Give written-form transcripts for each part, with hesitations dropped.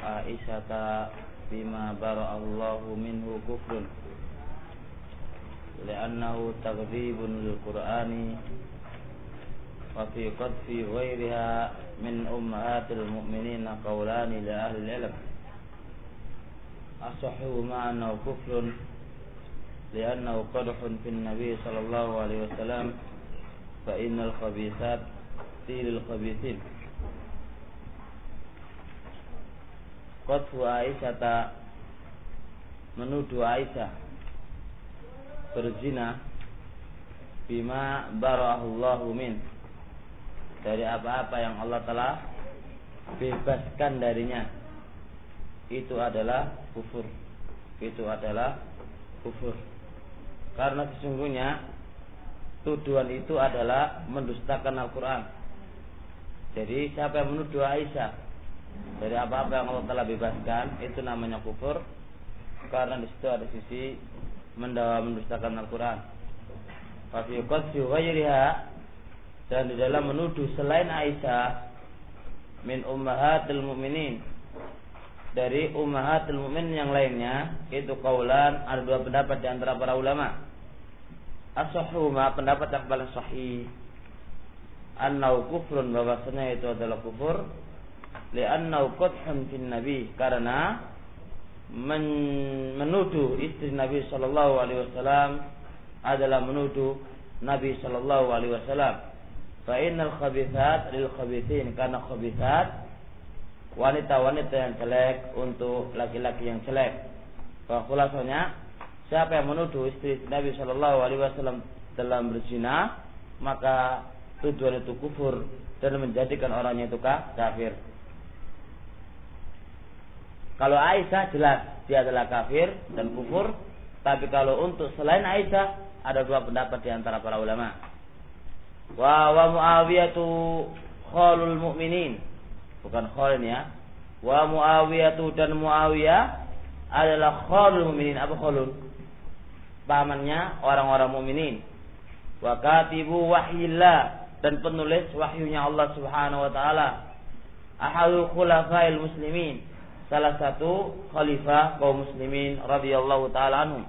Aisyata bima bara'allahu minhu kufrun li'annahu taghdhibun lil Qur'ani wa fi qadfi ghairiha min ummahatil mu'minina qawlani li ahli al-ilm asahhu ma'annahu kufrun li'annahu qadhun fin nabiy sallallahu alaihi wasallam fa innal khabithat tilil khabithin. Qadfu Aisyata, menuduh Aisyah berzina bima bara'ahullahu min, dari apa-apa yang Allah telah bebaskan darinya, itu adalah kufur. Itu adalah kufur. Karena sesungguhnya tuduhan itu adalah mendustakan Al-Quran. Jadi siapa yang menuduh Aisyah dari apa-apa yang Allah telah bebaskan, itu namanya kufur, karena di situ ada sisi mendustakan Al-Quran. Fa fi qadfi ghairiha, dan di dalam menuduh selain Aisyah min ummahatil mu'minin, dari ummahatil mu'minin yang lainnya, itu qaulan, ada dua pendapat di antara para ulama. As-sahihuma, pendapat yang paling sahih, annahu kufrun, bahwasanya itu adalah kufur, li'annahu qadhun fin nabi, karena menuduh istri Nabi sallallahu alaihi wasallam adalah menuduh Nabi sallallahu alaihi wasallam. Fa innal khabithat lil khabithin, karena khabithat wanita-wanita yang jelek untuk laki-laki yang jelek. Fa khulasanya, siapa yang menuduh istri Nabi sallallahu alaihi wasallam dalam berzina, maka tuduhan itu kufur dan menjadikan orangnya itu kafir. Kalau Aisyah jelas dia adalah kafir dan kufur, tapi kalau untuk selain Aisyah ada dua pendapat di antara para ulama. Wa Muawiyatu khalul mu'minin, bukan khalin ya. Wa Muawiyatu, dan Muawiyah adalah khalul mu'minin. Apa khalul? Pamannya orang-orang mukminin. Wa katibu wahyillah, dan penulis wahyunya Allah Subhanahu wa taala. Ahadul khulafail muslimin, salah satu khalifah kaum muslimin radhiyallahu taala anhum.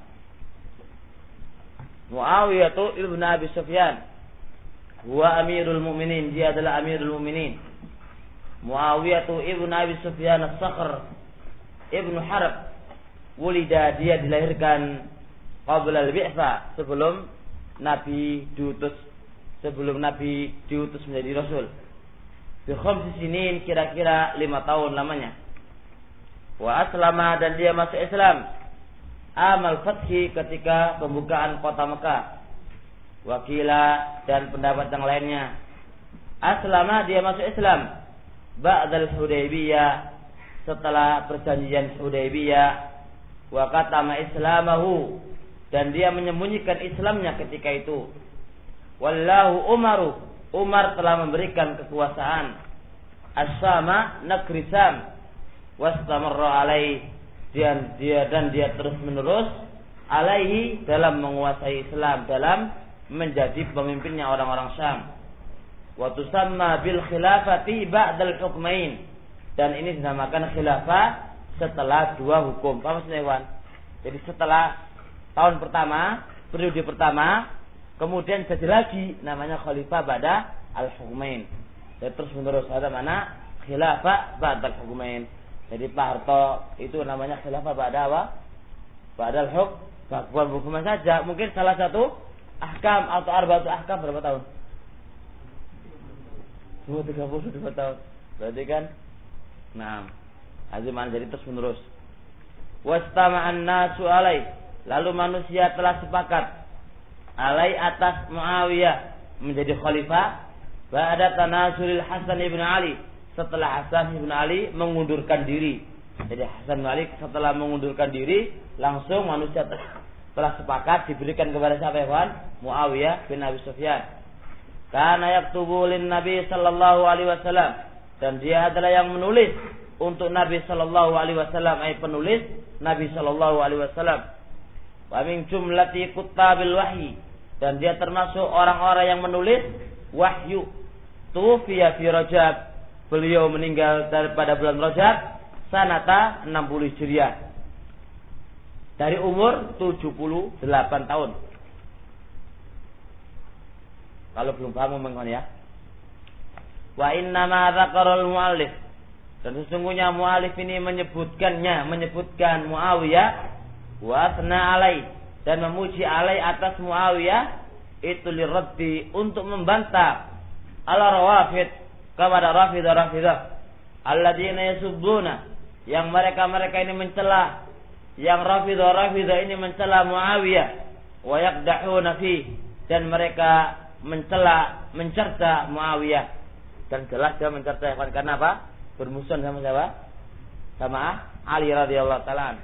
Muawiyah ibn Abi Sufyan, huwa amirul mu'minin, dia adalah amirul mu'minin. Muawiyah ibn Abi Sufyan as-Sakhr ibn Harb, wulida, dia dilahirkan qabla al-bi'tsah, sebelum Nabi diutus menjadi rasul. Bi khamsi sinin, kira-kira 5 tahun lamanya. Wa aslama, dan dia masuk Islam amal fathi, ketika pembukaan kota Mekah. Wakila, dan pendapat yang lainnya, aslama, dia masuk Islam ba'dal Hudaybiyah, setelah perjanjian Hudaybiyah. Wa katama islamahu, dan dia menyembunyikan Islamnya ketika itu. Wallahu Umaru, Umar telah memberikan kekuasaan as-Sama, negeri Sam. Wastamarra alaihi, dan dia terus menerus alaihi, dalam menguasai Islam, dalam menjadi pemimpinnya orang-orang Syam. Wa tusamma bil khilafati ba'dal hukmain, dan ini dinamakan khilafah setelah 2 hukum. Apa maksudnya, Iwan? Jadi setelah tahun pertama, periode pertama, kemudian jadi lagi namanya khalifah ba'da al-hukmain. Jadi terus menerus, ada mana khilafah ba'dal hukmain. Jadi Pak Harto itu namanya khilafah ba'da apa? Ba'dal hukm, bukan hukuman saja. Mungkin salah satu ahkam atau arba'atu ahkam berapa tahun? 32 tahun. Berarti kan? Nah, aziman, jadi terus menerus. Wastama'an nasu alai, lalu manusia telah sepakat alai, atas Muawiyah menjadi khalifah ba'da tanasulil Hasan ibn Ali, setelah Hasan ibn Ali mengundurkan diri. Jadi Hasan bin Ali setelah mengundurkan diri, langsung manusia telah sepakat diberikan kepada siapa, ya, Muawiyah bin Abi Sufyan. Kana yaktubu lin Nabi sallallahu alaihi wasallam, dan dia adalah yang menulis untuk Nabi sallallahu alaihi wasallam, penulis Nabi sallallahu alaihi wasallam. Wa min jumlati kuttabil wahyi, dan dia termasuk orang-orang yang menulis wahyu. Tufiya fi Rajab, beliau meninggal daripada bulan Rajab sanata 60 Hijriah. Dari umur 78 tahun. Kalau belum paham ngomong ya. Wa inna ma dzakarul muallif, dan sesungguhnya muallif ini menyebutkan Muawiyah wa asna alai, dan memuji alai atas Muawiyah itu liraddi, untuk membantah ala rawafid, kepada rafidah alladzina yasubbuna, yang mereka ini mencela, yang rafidah ini mencela Muawiyah, wa yaqdahuna fi, dan mereka mencerca Muawiyah, dan jelas dia mencerca karena apa? Bermusuhan sama siapa? Sama Ali radhiyallahu taala.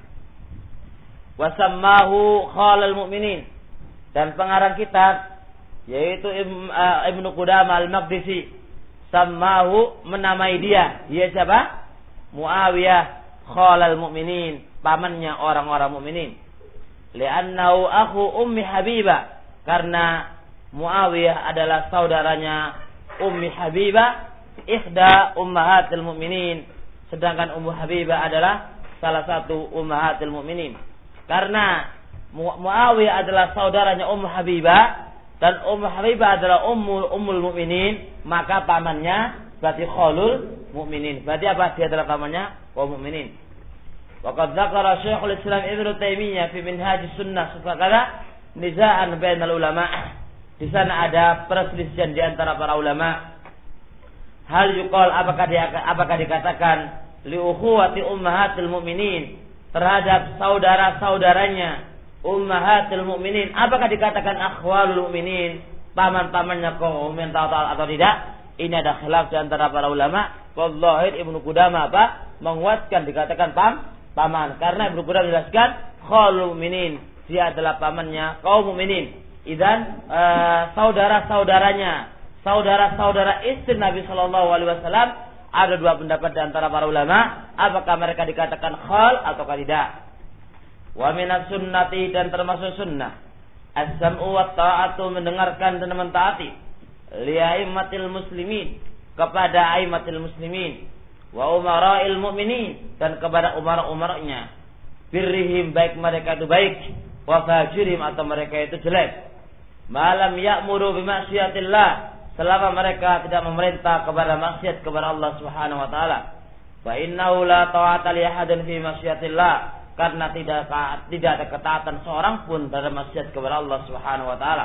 Wa sammahu khalal mu'minin, dan pengarang kitab yaitu Ibnu Qudamah Al-Maqdisi, sammahu, menamai dia siapa? Muawiyah khalal mu'minin, pamannya orang-orang mukminin. Li'annahu akhu Ummi Habibah, karena Muawiyah adalah saudaranya Ummi Habibah, ihda ummahatil mu'minin, sedangkan Ummu Habibah adalah salah satu ummahatil mu'minin. Karena Muawiyah adalah saudaranya Ummu Habibah dan Ummu Habibah adalah ummul mu'minin, maka pamannya berarti khalul mu'minin. Berarti apa? Dia adalah pamannya kaum mukminin. Waqad dzakara Syekhul Islam Ibnu Taimiyah fi Minhajus Sunnah sufakala nizaan bainal ulama. Di sana ada perselisihan di antara para ulama. Hal yuqal, apakah dikatakan li ukhuwati ummahatil mu'minin, terhadap saudara-saudaranya ummahatil mu'minin, apakah dikatakan akhwalul mu'minin, paman-pamannya kaum mukmin atau tidak? Ini ada khilaf di antara para ulama. Wallahir Ibnu Qudamah menguatkan dikatakan paman, karena Ibnu Qudamah menjelaskan khalul mu'minin, dia adalah pamannya kaum mukminin. Idan saudara istri Nabi Shallallahu Alaihi Wasallam, ada dua pendapat di antara para ulama, apakah mereka dikatakan khal atau tidak. Wa minas sunnati, dan termasuk sunnah as-sam'u wa ta'atu, mendengarkan dan mentaati li'aimatil muslimin, kepada aimatil muslimin, wa umara'il mu'minin, dan kepada umar-umarnya, birrihim, baik mereka itu baik, wa fajirim, atau mereka itu jelek, malam ya'muru bimaksiatillah, selama mereka tidak memerintah kepada maksiat kepada Allah Subhanahu wa taala. Fa innahu la ta'ata li ahadin fi maksiatillah, karena tidak ada ketaatan seorang pun dalam maksiat kepada Allah Subhanahu wa taala.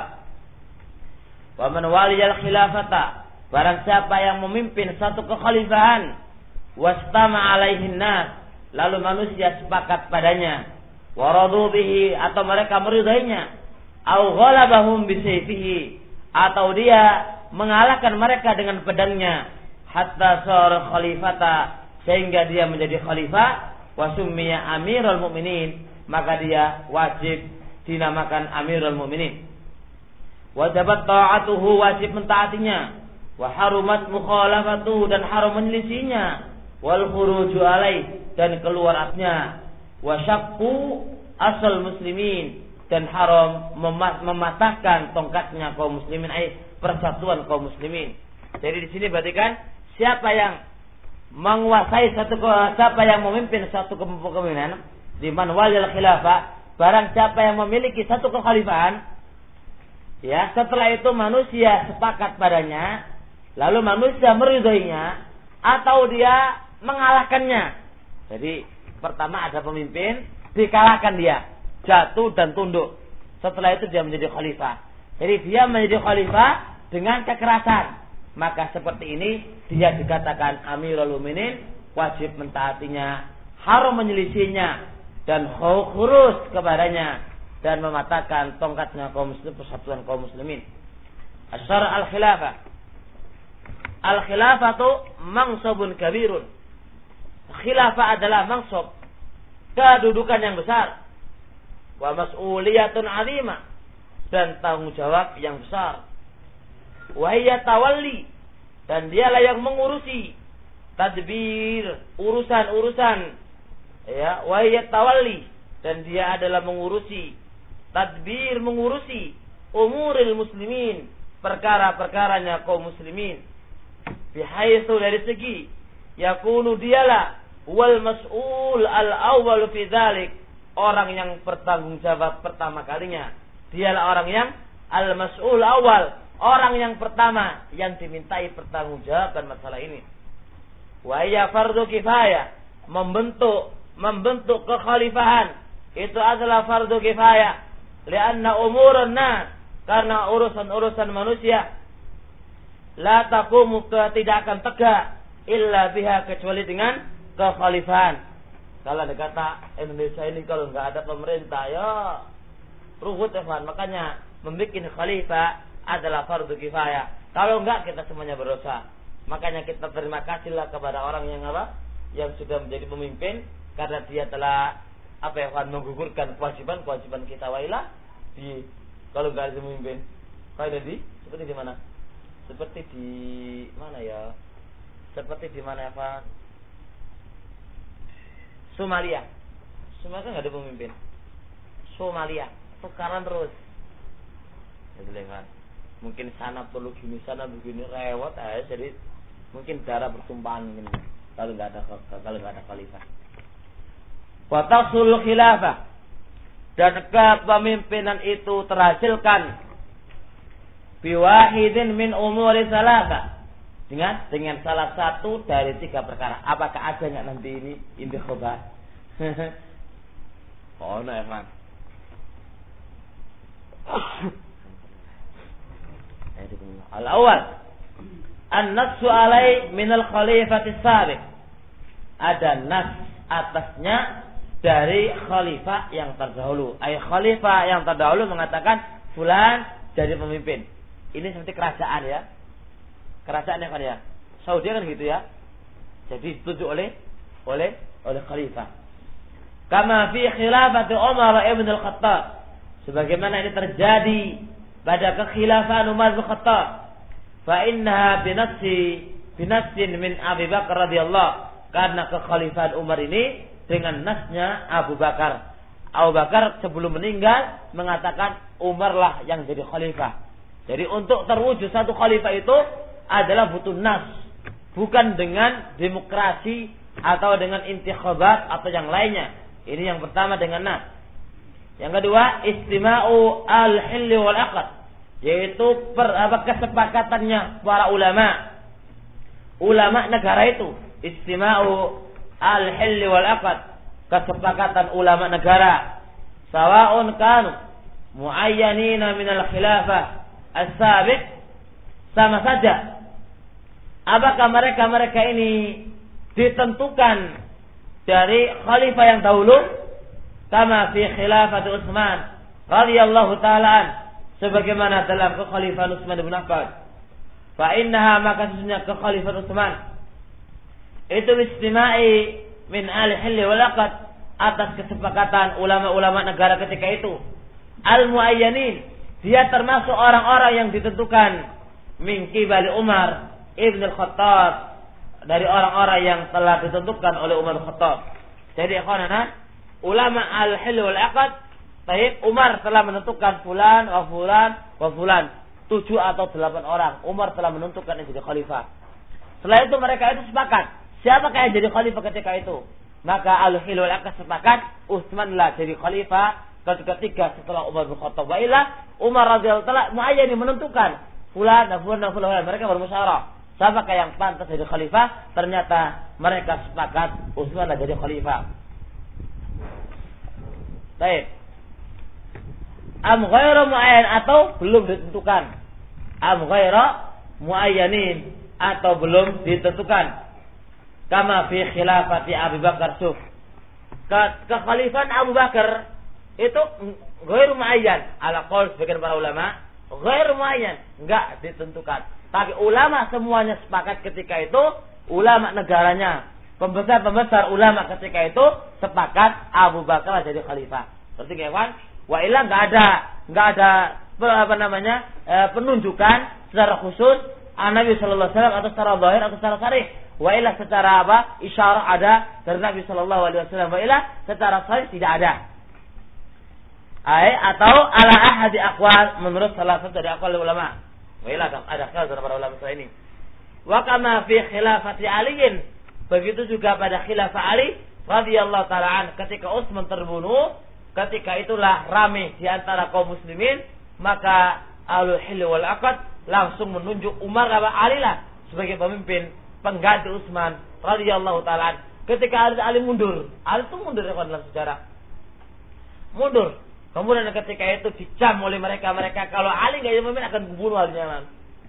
Wa man waliyal khilafata, barang siapa yang memimpin satu kekhalifahan, wastama alaihin nas, lalu manusia sepakat padanya, wa radu bihi, atau mereka meridainya, au ghalabahum bisayfihi, atau dia mengalahkan mereka dengan pedangnya, hatta sara khalifata, sehingga dia menjadi khalifah, wa summiya amirul mu'minin, maka dia wajib dinamakan amirul mu'minin. Wajibat ta'atuhu, wajib mentaatinya, wa harumat mukhalafatuhu, dan haram menyelisihinya, wal khuruju alaih, dan keluarnya, wa syaqqu asal muslimin, dan haram mematahkan tongkatnya kaum muslimin, persatuan kaum muslimin. Jadi di sini berarti kan siapa yang menguasai siapa yang memimpin satu kepemimpinan, di man walil khilafah, barang siapa yang memiliki satu kekhalifahan, ya, setelah itu manusia sepakat padanya, lalu manusia meridhoinya atau dia mengalahkannya. Jadi pertama ada pemimpin, dikalahkan dia, jatuh dan tunduk. Setelah itu dia menjadi khalifah. Jadi dia menjadi khalifah dengan kekerasan, maka seperti ini dia dikatakan amirul mu'minin, wajib mentaatinya, haram menyelisihinya, dan khurus kepadanya, dan mematahkan tongkatnya kaum muslim, persatuan kaum muslimin. Asyara al-khilafah. Al-khilafatu mansabun kabirun. Khilafah adalah mansab, kedudukan yang besar. Wa mas'uliyatun 'azimah, dan tanggung jawab yang besar. Wa hiya tawalli, dan dialah yang mengurusi tadbir, urusan-urusan, ya, wa hiya tawalli, dan dia adalah mengurusi tadbir, mengurusi umuril muslimin, perkara-perkaranya kaum muslimin, bihaitsu, dari segi yakunu dialah wal mas'ul al-awwal fi dzalik, orang yang bertanggung jawab pertama kalinya dialah orang yang al-mas'ul awal, orang yang pertama yang dimintai pertanggungjawaban masalah ini. Wa ya fardu kifayah, membentuk kekhalifahan itu adalah fardu kifayah, lianna umurun nas, karena urusan-urusan manusia la taqumu, tidak akan tegak illa biha, kecuali dengan kekhalifahan. Kalau dikata Indonesia ini kalau nggak ada pemerintah ya ruhut Evan, makanya membuat khalifah adalah fardu kifayah. Kalau enggak kita semuanya berdosa. Makanya kita terima kasihlah kepada orang yang yang sudah menjadi pemimpin, karena dia telah menggugurkan kewajiban kita. Wailah kalau enggak ada pemimpin. Seperti di mana? Seperti di mana ya? Seperti di mana Evan? Somalia. Somalia enggak ada pemimpin. Somalia tukaran terus. Mungkin sana perlu gini, sana begini, rewot aja. Jadi mungkin darah bertumpahan mungkin kalau nggak ada khalifah. Wa tahsul khilafah, dan kepemimpinan itu terhasilkan biwahidin min umuri salasa, dengan salah satu dari 3 perkara. Apakah ada nggak nanti ini intikhabat? Oh, no, Evan. Al-awwal an-nassu alai min al-khalifati sabiq, ada nas atasnya dari khalifah yang terdahulu. Khalifah yang terdahulu mengatakan fulan jadi pemimpin. Ini seperti kerajaan ya. Kerajaan yang kan ya. Saudi kan gitu ya. Jadi ditunjuk oleh khalifah. Kama fi khilafati Umar ibn al-Khattab, sebagaimana ini terjadi pada kekhilafan Umar bin Khattab. Fa innaha binassin min Abi Bakar radhiyallahu, karena kekhalifahan Umar ini dengan nasnya Abu Bakar. Abu Bakar sebelum meninggal mengatakan Umarlah yang jadi khalifah. Jadi untuk terwujud satu khalifah itu adalah butuh nas, bukan dengan demokrasi atau dengan intikhabat atau yang lainnya. Ini yang pertama dengan nas. Yang kedua, istima'u al-hilli wal aqd, yaitu kesepakatannya para ulama negara itu. Istima'u al-hilli wal aqd, kesepakatan ulama negara. Sawa'un kanu muayyanina min al-khilafah as-sabiq, sama saja apakah mereka ini ditentukan dari khalifah yang dahulu, kama fi khilafati Utsman radhiyallahu ta'ala, sebagaimana dalam kekhalifahan Utsman bin Affan. Fa innaha, maka sesungguhnya kekhalifahan Utsman itu istima'i min al-hilli wal aqd, atas kesepakatan ulama-ulama negara ketika itu. Al-muayyanin, dia termasuk orang-orang yang ditentukan min qibali Umar ibn al-Khattab, dari orang-orang yang telah ditentukan oleh Umar al-Khattab. Jadi ikhwanana, ulama al-hilli wal aqd, Umar telah menentukan fulan wa fulan 7 atau 8 orang. Umar telah menentukan yang jadi khalifah. Setelah itu mereka itu sepakat siapakah yang jadi khalifah ketika itu. Maka al-hilli wal aqd sepakat Utsman lah jadi khalifah ketiga setelah Umar bin Khattab. Wa ila Umar radhiyallahu ta'ala muayyan menentukan fulan dan fulan. Mereka bermusyawarah siapakah yang pantas jadi khalifah. Ternyata mereka sepakat Utsman lah jadi khalifah. Baik. Am ghairu muayyan, atau belum ditentukan. Am ghairu muayyanin, atau belum ditentukan. Kama fi khilafati Abu Bakar Suf, kekhalifahan Abu Bakar itu ghairu muayyan, ala qaul sebagian para ulama, ghairu muayyan, enggak ditentukan. Tapi ulama semuanya sepakat ketika itu, ulama negaranya, pembesar ulama ketika itu sepakat Abu Bakar jadi khalifah. Berarti kawan, wa illa enggak ada penunjukan secara khusus Nabi sallallahu alaihi wasallam atau secara zahir atau secara sharih. Wa illa secara isyarah ada dari Nabi sallallahu alaihi wasallam, wa illa secara sharih tidak ada. Atau ala ahadi aqwal, menurut salah satu dari aqwal ulama. Wa illa ada khilaf dari para ulama ini. Wa kama fi khilafati Aliin, Begitu juga pada khilafah Ali radhiyallahu taala an, ketika Utsman terbunuh, ketika itulah ramai di antara kaum muslimin, maka Ahlul Hil wal Aqd langsung menunjuk Umar bin Ali lah sebagai pemimpin pengganti Utsman radhiyallahu taala an. Ketika Ali mundur, Ali itu mundur dalam sejarah. Mundur. Kemudian ketika itu dicam oleh mereka kalau Ali enggak jadi pemimpin akan dibunuh alinya.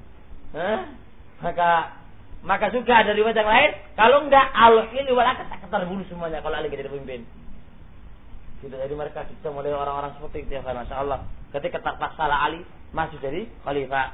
Maka juga ada riwayat yang lain, kalau enggak Ahlul Hil wal Aqd akan terbunuh semuanya kalau Ali enggak jadi pemimpin. Gitu, jadi mereka dicam oleh orang-orang seperti itu ya, masya Allah. Ketika terpaksa Ali masih jadi khalifah.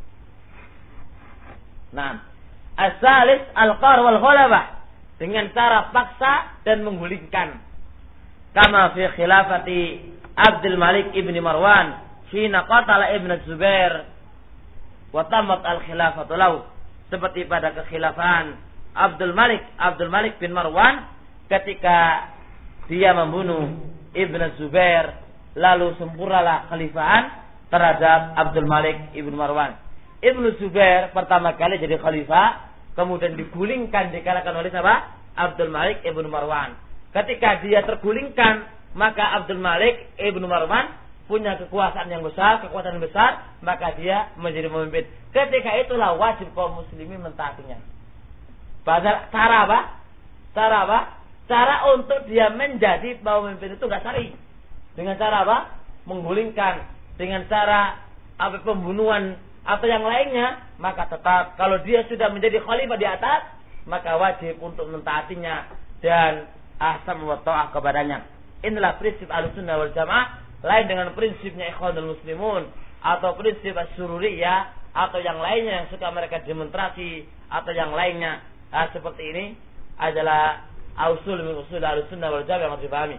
Nah, as-salis al-qahr wal ghalabah, dengan cara paksa dan menggulingkan. Kama fi khilafati Abdul Malik ibn Marwan hina qatala Ibn Zubair wa tamat al-khilafatu lahu, seperti pada kekhilafan Abdul Malik bin Marwan ketika dia membunuh Ibn Zubair, lalu sempurnalah khalifahan terhadap Abdul Malik ibn Marwan. Ibn Zubair pertama kali jadi khalifah, kemudian digulingkan, dikalahkan oleh siapa? Abdul Malik ibn Marwan. Ketika dia tergulingkan, maka Abdul Malik ibn Marwan punya kekuatan yang besar, maka dia menjadi pemimpin. Ketika itulah wajib kaum muslimin mentaatinya. Pada cara apa? Cara untuk dia menjadi pemimpin itu enggak syar'i. Dengan cara apa? Menggulingkan, dengan cara pembunuhan atau yang lainnya, maka tetap kalau dia sudah menjadi khalifah di atas, maka wajib untuk mentaatinya dan ahsam wa ta'ah kepadanya. Inilah prinsip Ahlussunnah wal Jamaah, lain dengan prinsipnya Ikhwanul Muslimun atau prinsip Asyururiyah atau yang lainnya yang suka mereka demonstrasi atau yang lainnya. Seperti ini adalah usul min usul Ahlussunnah wal Jamaah yang harus dipahami.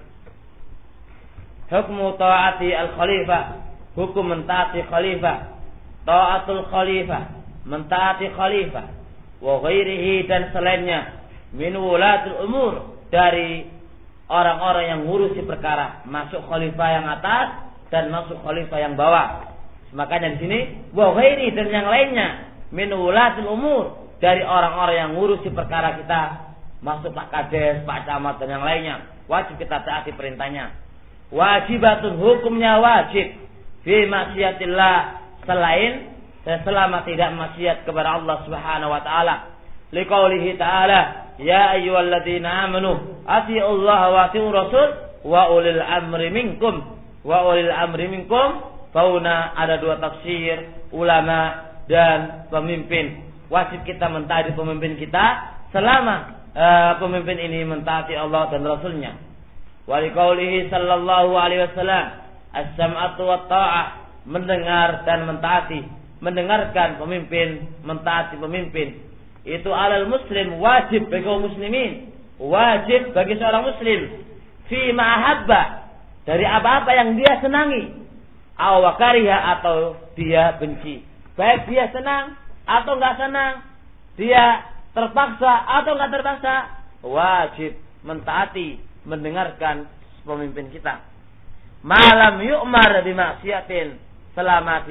Hukmu ta'ati al-khalifah, hukum mentaati khalifah, ta'atul khalifah, mentaati khalifah, wa ghairihi dan selainnya, min wulatul umur, dari orang-orang yang ngurusi perkara, masuk khalifah yang atas dan masuk khalifah yang bawah. Makanya di sini wa ghairi dan yang lainnya, min wulatul umur, dari orang-orang yang ngurusi perkara kita, masuk Pak Kades, Pak Camat dan yang lainnya, wajib kita taati perintahnya. Wajibatun, hukumnya wajib, fi maksiatillah, selain dan selama tidak maksiat kepada Allah Subhanahu wa taala. Liqaulihi ta'ala, ya ayyuhalladzina amanu atiiullaha wa atiiur rasul wa ulil amri minkum. Wa ulil amri minkum, fauna ada dua tafsir ulama dan pemimpin. Wajib kita mentaati pemimpin kita selama pemimpin ini mentaati Allah dan Rasulnya. Wa liqaulihi sallallahu alaihi wasallam, as-sam'atu wat ta'ah, mendengar dan mentaati, mendengarkan pemimpin, mentaati pemimpin. Itu alal muslim, wajib bagi kaum muslimin, wajib bagi seorang muslim, fi ma'habba, dari apa-apa yang dia senangi, aw kariha, atau dia benci. Baik dia senang atau enggak senang, dia terpaksa atau enggak terpaksa, wajib mentaati, mendengarkan pemimpin kita. Malam yu'mar bimaksiatin, selama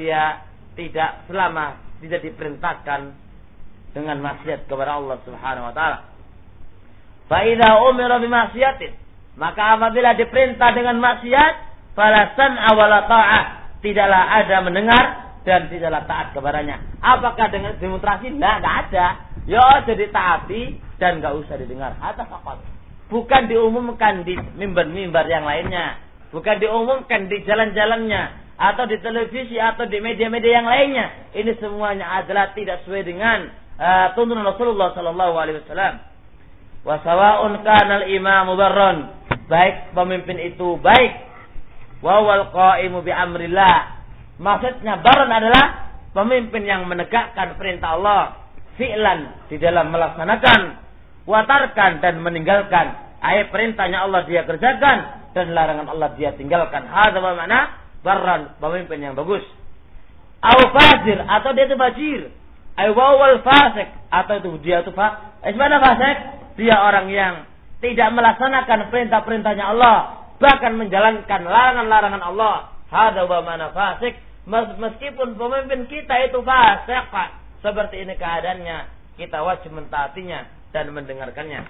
tidak diperintahkan dengan maksiat kepada Allah Subhanahu wa taala. Fa idza umira bimaksiatin, maka apabila diperintah dengan maksiat, fala sam'a wala ta'ah, tidaklah ada mendengar dan tidaklah taat kepadanya. Apakah dengan demonstrasi? Enggak ada. Ya jadi taati dan enggak usah didengar. Hatta faqat. Bukan diumumkan di mimbar-mimbar yang lainnya, bukan diumumkan di jalan-jalannya atau di televisi atau di media-media yang lainnya. Ini semuanya adalah tidak sesuai dengan tuntunan Rasulullah sallallahu alaihi wasallam. Wa sawa'un kana al-imamu barran, baik pemimpin itu baik, wa wal qa'imu bi amrillah. Maksudnya barran adalah pemimpin yang menegakkan perintah Allah fi'lan, di dalam melaksanakan, watarkan dan meninggalkan. Ayat perintahnya Allah dia kerjakan dan larangan Allah dia tinggalkan. Hadza makna barran, pemimpin yang bagus. Au fajir, atau dia itu fajir. Ai wal fasik, atau itu dia itu mana fasik? Dia orang yang tidak melaksanakan perintah-perintahnya Allah, bahkan menjalankan larangan-larangan Allah. Hadza makna fasik. Meskipun pemimpin kita itu fasik, seperti ini keadaannya, kita wajib mentaatinya dan mendengarkannya.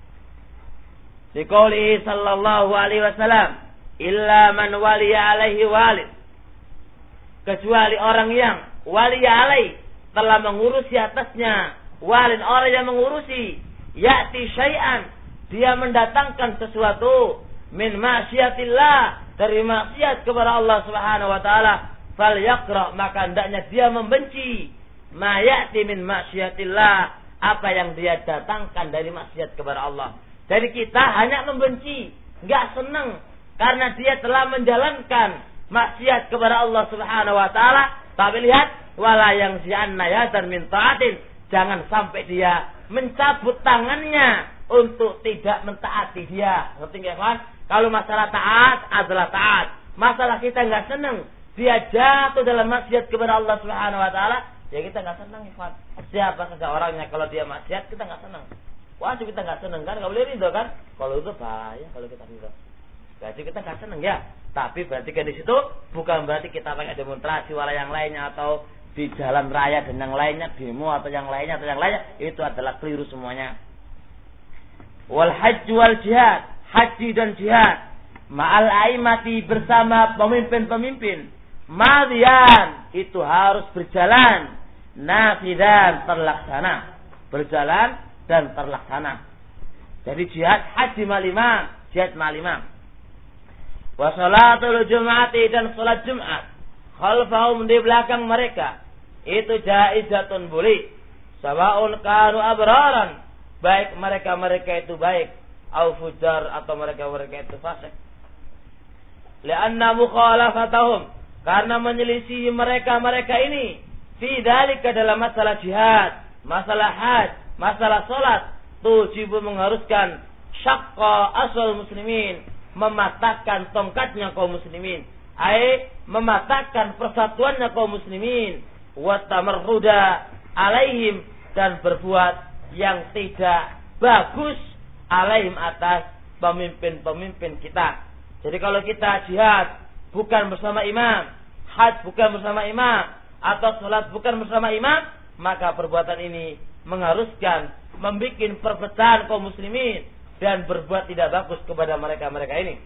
Liqaulihi sallallahu alaihi wasallam, illa man waliya alaihi walid. Kecuali orang yang waliya alaihi, telah mengurusi atasnya, walid orang yang mengurusi, ya'ti syai'an, dia mendatangkan sesuatu min ma'siyatillah, dari maksiat kepada Allah Subhanahu wa taala, fal yaqra, maka hendaknya dia membenci ma ya'ti min ma'siyatillah, apa yang dia datangkan dari maksiat kepada Allah. Jadi kita hanya membenci, enggak senang karena dia telah menjalankan maksiat kepada Allah Subhanahu wa taala. Tapi lihat, wala yang zi'anna yadan min ta'atin, jangan sampai dia mencabut tangannya untuk tidak mentaati dia. Ngerti enggak, kawan? Kalau masalah taat adalah taat. Masalah kita enggak senang dia jatuh dalam maksiat kepada Allah Subhanahu wa taala, ya kita enggak senang, ikhwan. Siapa saja orangnya kalau dia maksiat kita enggak senang. Wajib kita enggak senang kan? Enggak boleh ridho kan? Kalau itu bahaya kalau kita ridho. Berarti kita enggak senang ya. Tapi berarti kan di situ bukan berarti kita pakai demonstrasi wala yang lainnya atau di jalan raya dan yang lainnya, demo atau yang lainnya, itu adalah keliru semuanya. Wal hajj wal jihad, haji dan jihad, ma'al aimati, bersama pemimpin-pemimpin, madian, itu harus berjalan, nafidan, terlaksana, berjalan dan terlaksana. Jadi jihad haji malimam, jihad malimam. Wa salatul jum'ati, dan salat Jumat khalfahum, di belakang mereka, itu jaizatun, boleh. Sawaun kanu abraran, baik mereka itu baik, au fujar, atau mereka itu fasik. Lianna mukhalafatahum, karena menyelisihi mereka ini fi dzalika, dalam masalah jihad, masalah haji, masalah salat, tujibu, mengharuskan syaqqa asal muslimin, mematahkan tongkatnya kaum muslimin, mematahkan persatuannya kaum muslimin, wa tamarruda alaihim, dan berbuat yang tidak bagus alaihim, atas pemimpin-pemimpin kita. Jadi kalau kita jihad bukan bersama imam, haji bukan bersama imam, atau salat bukan bersama imam, maka perbuatan ini mengharuskan membuat perpecahan kaum muslimin dan berbuat tidak bagus kepada mereka ini.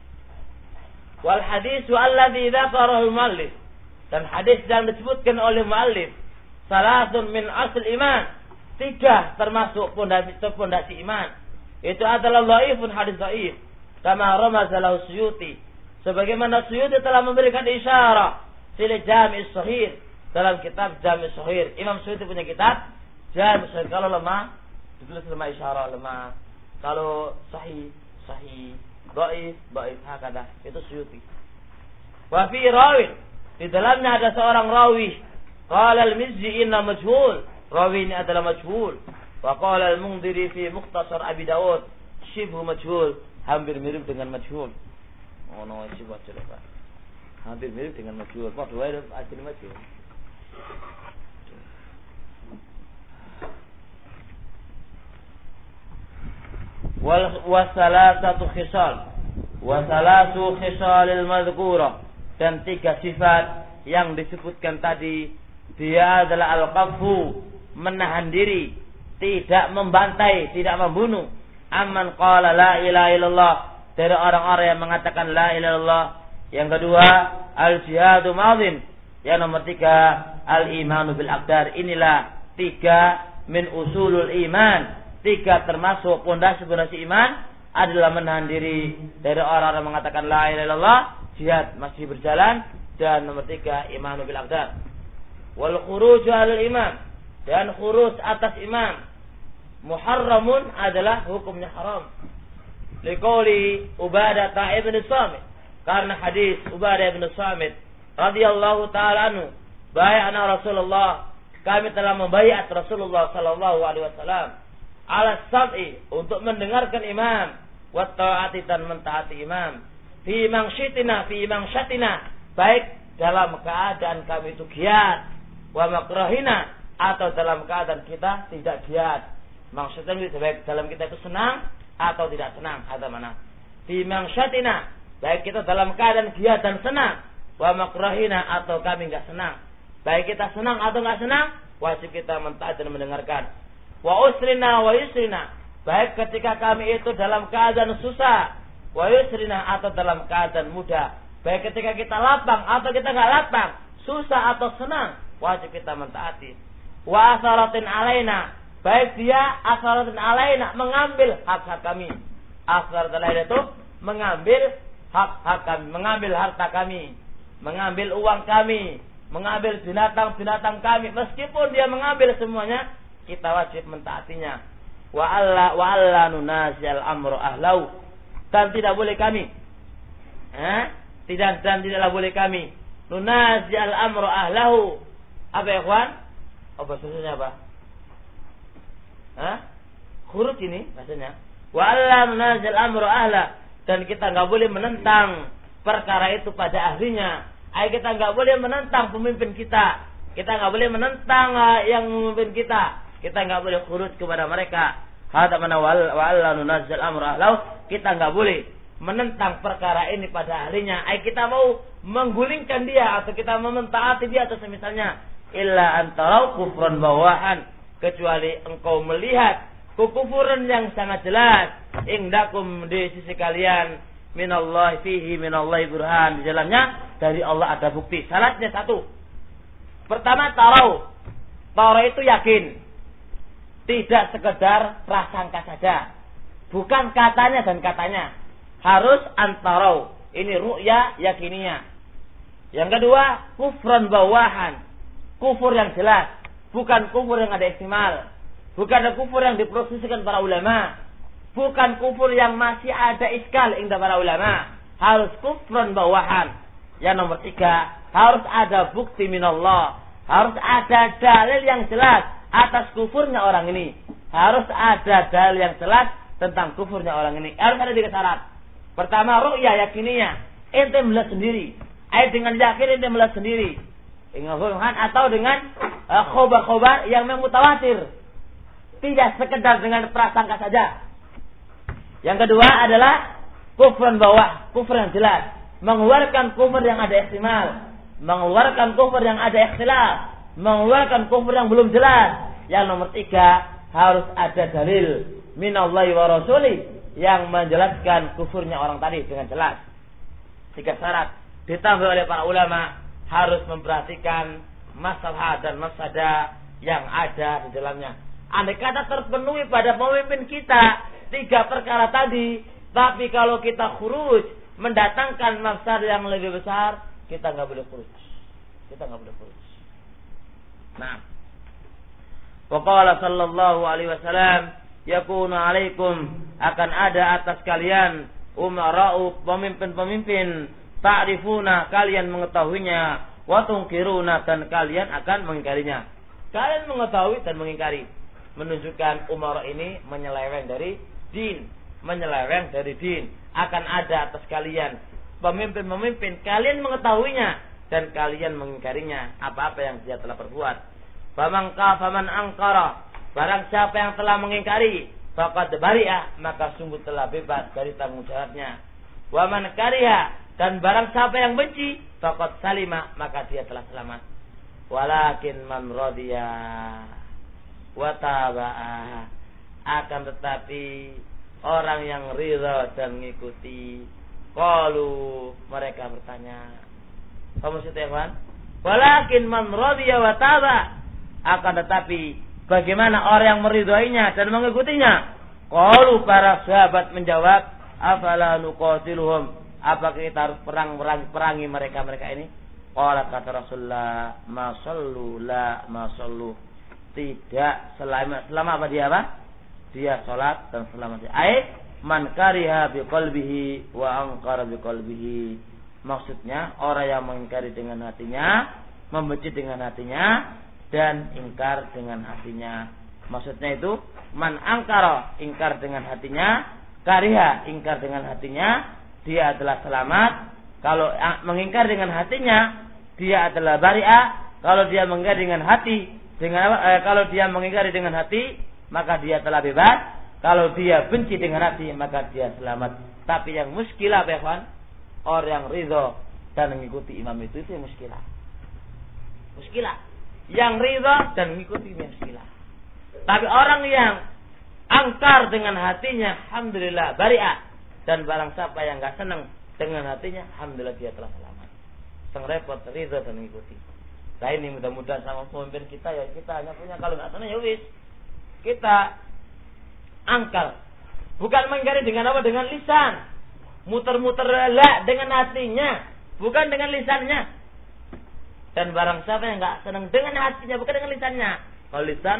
Wal haditsu alladzi dzakarahu al-muallif, dan hadis yang disebutkan oleh muallif, salatun min asl iman, 3 termasuk pondasi iman. Itu adalah dhaifun, hadis dhaif, kama ramazalahu Suyuti, sebagaimana Suyuti telah memberikan isyarat fil Jami' as-Sahih, dalam kitab Jami' as-Sahih. Imam Suyuti punya kitab Jami' as-Sahih. Kalau lemah ditulis lemah, isyarat lemah. Kalau sahih, dhaif, hakada. Itu Suyuti. Wa fi rawin, di dalamnya ada seorang rawi, qala al-Mizzi inna majhul, rawi ini adalah majhul. Wa qala al-Mundhiri fi Mukhtasar Abi Dawud shibhu majhul, hampir mirip dengan majhul. Oh no, shibhu majhul, Pak. Hampir mirip dengan majhul. Padha wae ajine majhul. Wasalasatu khisal, wasalasu khisalil madhkurah, dan 3 sifat yang disebutkan tadi, dia adalah al-qaffu, menahan diri, tidak membantai, tidak membunuh, amman qala la ilaha illallah, dari orang-orang yang mengatakan la ilaha illallah. Yang kedua, al-jihadu madhin. Yang nomor 3, al-imanu bil aqdar. Inilah 3 min usulul iman, 3 termasuk pondasi-pondasi iman, adalah menahan diri dari orang-orang mengatakan la ilaha illallah, jihad masih berjalan, dan nomor 3 imanu bil aqdar. Wal khuruj al imam, dan khuruj atas imam, muharramun, adalah hukumnya haram. Liqauli Ubadah ibn Samit, karena hadis Ubadah ibn Samit radhiyallahu taala anhu, bai'ana Rasulullah, kami telah membaiat Rasulullah sallallahu alaihi wasallam, ala sab'i, untuk mendengarkan imam, wa ta'ati, dan mentaati imam, fi mangsyatina, baik dalam keadaan kami itu giat, wa makrahina, atau dalam keadaan kita tidak giat. Maksudnya baik dalam kita itu senang atau tidak senang, ada mana? Fi mangsyatina, baik kita dalam keadaan giat dan senang, wa makrahina, atau kami enggak senang. Baik kita senang atau enggak senang, wajib kita mentaati dan mendengarkan. wa usrina wa yusrina, baik ketika kami itu dalam keadaan susah, wa yusrina atau dalam keadaan mudah, baik ketika kita lapang atau kita nggak lapang, susah atau senang, wajib kita mentaati. Wa asaratin alaina, baik dia asaratin alaina mengambil hak-hak kami. Asaratin alaina itu mengambil hak-hak kami, mengambil harta kami, mengambil uang kami, mengambil binatang-binatang kami, meskipun dia mengambil semuanya, kita wajib mentaatinya. Wa alla nunazil amru ahlau, dan tidak boleh kami tidaklah boleh kami nunazil amru ahlahu. Apa ya kawan? Apa bahasanya apa? Huruf ini bahasanya. Wa alla nunazil amru ahla, dan kita enggak boleh menentang perkara itu pada ahlinya. Kita enggak boleh menentang pemimpin kita. Kita enggak boleh menentang yang memimpin kita. Kita enggak boleh khurut kepada mereka. Hada mana wa alla nunazil amru ahlahu. Kita enggak boleh menentang perkara ini pada ahlinya. Kita mau menggulingkan dia atau kita mau mentaati dia atau semisalnya. Illa antarau kufran bawahan, kecuali engkau melihat kekufuran yang sangat jelas indakum di sisi kalian, minallahi fihi minallahi burhan, di dalamnya dari Allah ada bukti. Syaratnya satu. Pertama, tarau itu yakin, tidak sekedar prasangka saja, bukan katanya dan katanya, harus antarau, ini ru'ya yakiniyah. Yang kedua, kufran bawahan, kufur yang jelas, bukan kufur yang ada ihtimal, bukan kufur yang diprosesikan para ulama, bukan kufur yang masih ada iskal indah para ulama, harus kufran bawahan. Yang nomor tiga, harus ada bukti minallah, harus ada dalil yang jelas atas kufurnya orang ini, harus ada dalil yang jelas tentang kufurnya orang ini. Harus ada 3 syarat. Pertama, ru'ya yakiniyah, ente melihat sendiri, dengan yakin ente melihat sendiri, atau dengan khobar-khobar yang mutawatir, tidak sekedar dengan prasangka saja. Yang kedua adalah kufran bawah, kufur yang jelas, mengeluarkan kufur yang ada ihtimal, mengeluarkan kufur yang ada ikhtilaf, mengeluarkan kufur yang belum jelas. Yang nomor 3, harus ada dalil minallahi wa rasuli yang menjelaskan kufurnya orang tadi dengan jelas. 3 syarat ditambah oleh para ulama, harus memperhatikan masalah dan mafsadah yang ada di dalamnya. Andai kata terpenuhi pada pemimpin kita 3 perkara tadi, tapi kalau kita khuruj mendatangkan mafsadah yang lebih besar, kita nggak boleh khuruj. Nah, waqala sallallahu alaihi wasallam, yakunu alaikum, akan ada atas kalian umara'u, pemimpin-pemimpin, ta'rifuna, kalian mengetahuinya, wa tungkiruna, dan kalian akan mengingkarinya. Kalian mengetahui dan mengingkari, menunjukkan umara ini menyeleweng dari din, akan ada atas kalian pemimpin-pemimpin, kalian mengetahuinya dan kalian mengingkarinya apa-apa yang dia telah perbuat. Faman angkara, barang siapa yang telah mengingkari, faqad bari'a, maka sungguh telah bebas dari tanggung jawabnya. Wa man kariha, dan barang siapa yang benci, faqad salima, maka dia telah selamat. Walakin man radiya wa taba'a, akan tetapi orang yang ridha dan mengikuti, qalu, mereka bertanya. Kamu maksudnya kawan? Walakin man radiya wa taba'a, akan tetapi bagaimana orang yang meridhoinya dan mengikutinya? Qalu, para sahabat menjawab, afala nuqatiluhum, apakah kita harus perangi mereka ini? Qala, kata Rasulullah, ma sallu, tidak selama apa dia salat dan selama dia man kariha biqalbihi wa anqara biqalbihi, maksudnya orang yang mengingkari dengan hatinya, membenci dengan hatinya, dan ingkar dengan hatinya. Maksudnya itu man angkara, ingkar dengan hatinya, kariha, ingkar dengan hatinya, dia adalah selamat. Kalau mengingkar dengan hatinya, dia adalah bari'a. Kalau dia mengingkar dengan hati, kalau dia mengingkari dengan hati, maka dia telah bebas. Kalau dia benci dengan hati, maka dia selamat. Tapi yang muskilah, Pak, orang yang ridho dan mengikuti imam itu yang muskilah. Yang ridha dan mengikuti muskilah. Tapi orang yang angkar dengan hatinya, alhamdulillah bari'ah. Dan barang siapa yang enggak senang dengan hatinya, alhamdulillah dia telah selamat. Sang repot, ridha dan mengikuti. Nah ini mudah-mudahan sama pemimpin kita ya, kita hanya punya, kalau enggak senang ya wis. Kita angkal. Bukan mengingkari dengan apa? Dengan lisan. Muter-muter la dengan hatinya, bukan dengan lisannya. Dan barang siapa yang enggak senang dengan hatinya, bukan dengan lisannya. Kalau lisan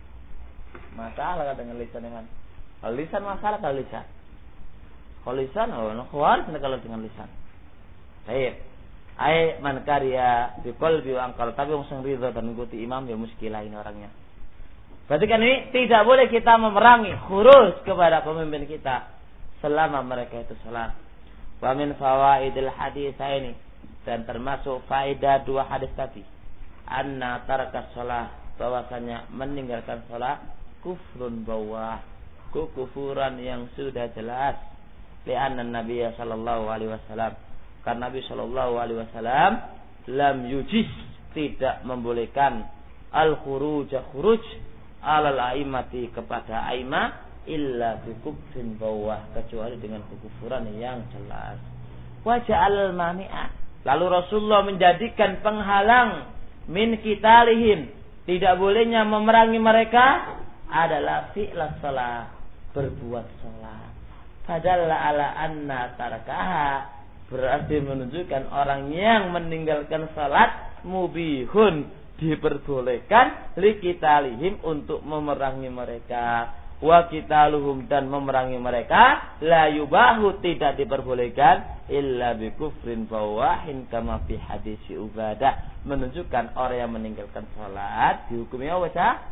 masalah dengan lisan dengan. Kalau lisan masalah kalau lisan. Kalau lisan khawatir kalau dengan lisan. Baik. Ai man karya bi qalbi wa angkal, tapi wong sing ridha dan mengikuti imam ya muskilah ini orangnya. Berarti kan ini tidak boleh kita memerangi khuruj kepada pemimpin kita selama mereka itu salat. Wa min fawaidil hadits ini, dan termasuk faedah dua hadis tadi, anna taraka shalah, bahwasanya meninggalkan salat kufrun bawah, kekufuran yang sudah jelas. Li'anna Nabi sallallahu alaihi wasallam, karena Nabi sallallahu alaihi wasallam lam yujiz, tidak membolehkan al-khuruj alal aimati, kepada aimah, illa bi kufrin bawah, kecuali dengan kekufuran yang jelas. Wa ja'al mani'a, lalu Rasulullah menjadikan penghalang min qitalihim, tidak bolehnya memerangi mereka adalah fi'las shalah, berbuat salat. Padahal ala anna tarakaha, berarti menunjukkan orang yang meninggalkan salat mubihun, diperbolehkan liqitalihim, untuk memerangi mereka. Wa qitaluhum, dan memerangi mereka la yubahu, tidak diperbolehkan illa bi kufrin bawahin kama fi hadis Ubadah, menunjukkan orang yang meninggalkan salat dihukumi apa?